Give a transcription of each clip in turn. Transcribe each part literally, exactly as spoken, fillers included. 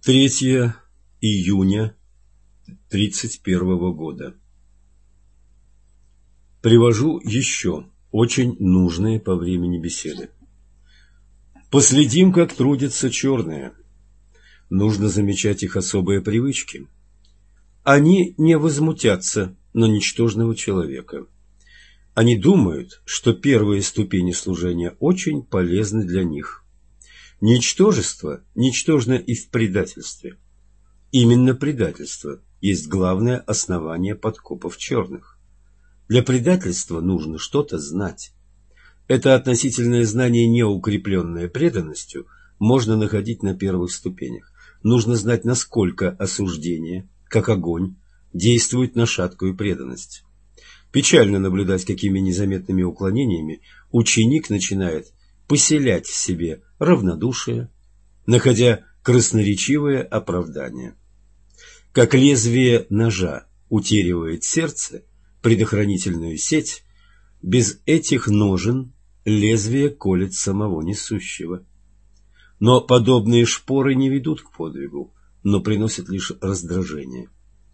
третьего июня тридцать первого года. Привожу еще очень нужные по времени беседы. Последим, как трудятся черные. Нужно замечать их особые привычки. Они не возмутятся на ничтожного человека. Они думают, что первые ступени служения очень полезны для них. Ничтожество ничтожно и в предательстве. Именно предательство есть главное основание подкопов черных. Для предательства нужно что-то знать. Это относительное знание, не укрепленное преданностью, можно находить на первых ступенях. Нужно знать, насколько осуждение, как огонь, действует на шаткую преданность. Печально наблюдать, какими незаметными уклонениями ученик начинает поселять в себе равнодушие, находя красноречивое оправдание. Как лезвие ножа утеривает сердце, предохранительную сеть, без этих ножен лезвие колет самого несущего. Но подобные шпоры не ведут к подвигу, но приносят лишь раздражение.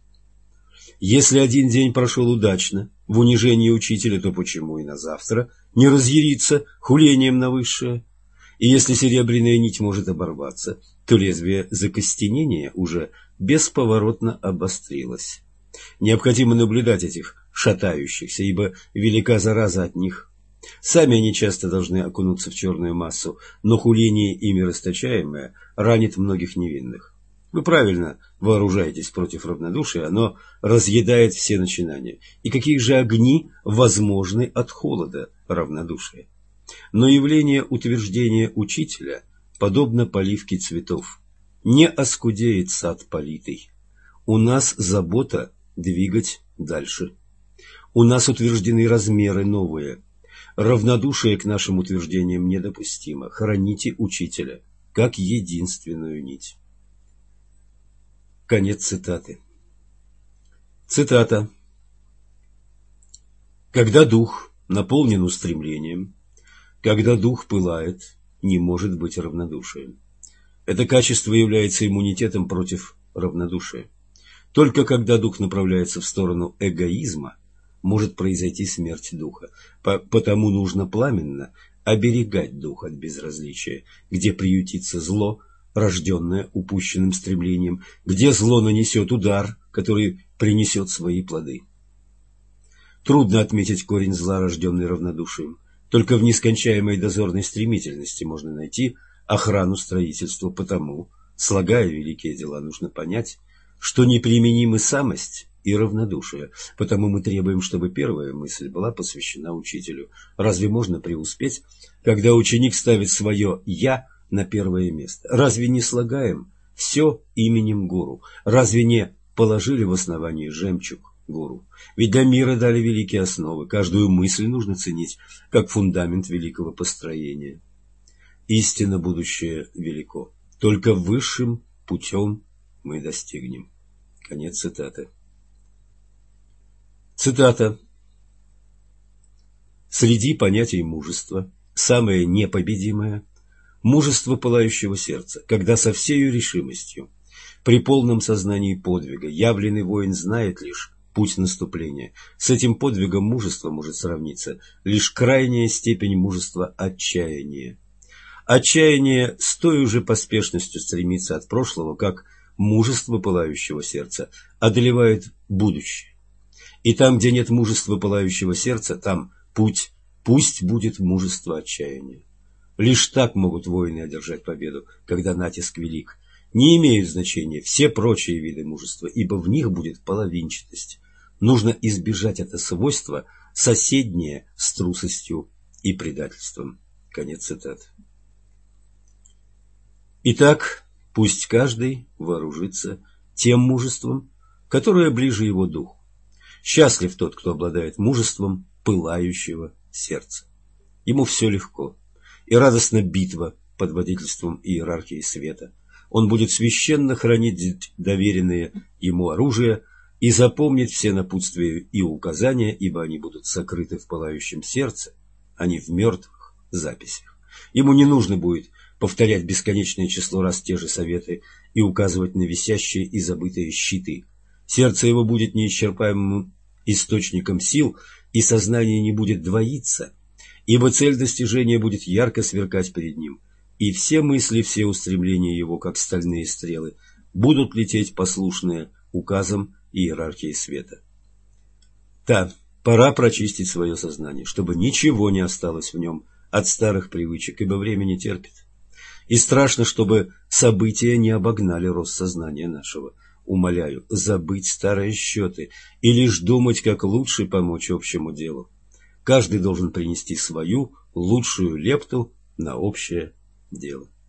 Если один день прошел удачно, в унижении учителя, то почему и на завтра не разъяриться хулением на высшее? И если серебряная нить может оборваться, то лезвие закостенения уже бесповоротно обострилось. Необходимо наблюдать этих шатающихся, ибо велика зараза от них. Сами они часто должны окунуться в черную массу, но хуление ими расточаемое ранит многих невинных. Вы правильно вооружаетесь против равнодушия, оно разъедает все начинания. И какие же огни возможны от холода равнодушия? Но явление утверждения учителя подобно поливке цветов. Не оскудеет сад политый. У нас забота двигать дальше. У нас утверждены размеры новые. Равнодушие к нашим утверждениям недопустимо. Храните учителя как единственную нить. Конец цитаты. Цитата. Когда дух наполнен устремлением, когда дух пылает, не может быть равнодушием. Это качество является иммунитетом против равнодушия. Только когда дух направляется в сторону эгоизма, может произойти смерть духа. Потому нужно пламенно оберегать дух от безразличия, где приютится зло, рожденное упущенным стремлением, где зло нанесет удар, который принесет свои плоды. Трудно отметить корень зла, рожденный равнодушием. Только в нескончаемой дозорной стремительности можно найти охрану строительства. Потому, слагая великие дела, нужно понять, что неприменимы самость и равнодушие. Потому мы требуем, чтобы первая мысль была посвящена учителю. Разве можно преуспеть, когда ученик ставит свое «я» на первое место? Разве не слагаем все именем гуру? Разве не положили в основании жемчуг гуру? Ведь для мира дали великие основы. Каждую мысль нужно ценить как фундамент великого построения. Истинно будущее велико. Только высшим путем мы достигнем. Конец цитаты. Цитата. Среди понятий мужества самое непобедимое – мужество пылающего сердца, когда со всею решимостью, при полном сознании подвига, явленный воин знает лишь путь наступления. С этим подвигом мужества может сравниться лишь крайняя степень мужества отчаяния. Отчаяние с той же поспешностью стремится от прошлого, как мужество пылающего сердца одолевает будущее. И там, где нет мужества пылающего сердца, там путь, пусть будет мужество отчаяния. Лишь так могут воины одержать победу, когда натиск велик. Не имеют значения все прочие виды мужества, ибо в них будет половинчатость. Нужно избежать это свойство, соседнее с трусостью и предательством. Конец цитаты. Итак, пусть каждый вооружится тем мужеством, которое ближе его духу. Счастлив тот, кто обладает мужеством пылающего сердца. Ему все легко, и радостна битва под водительством иерархии света. Он будет священно хранить доверенные ему оружие и запомнит все напутствия и указания, ибо они будут сокрыты в пылающем сердце, а не в мертвых записях. Ему не нужно будет повторять бесконечное число раз те же советы и указывать на висящие и забытые щиты. Сердце его будет неисчерпаемым источником сил, и сознание не будет двоиться, ибо цель достижения будет ярко сверкать перед ним, и все мысли, все устремления его, как стальные стрелы, будут лететь послушные указам иерархии света. Да, пора прочистить свое сознание, чтобы ничего не осталось в нем от старых привычек, ибо время не терпит. И страшно, чтобы события не обогнали рост сознания нашего. Умоляю, забыть старые счеты и лишь думать, как лучше помочь общему делу. Каждый должен принести свою лучшую лепту на общее дело.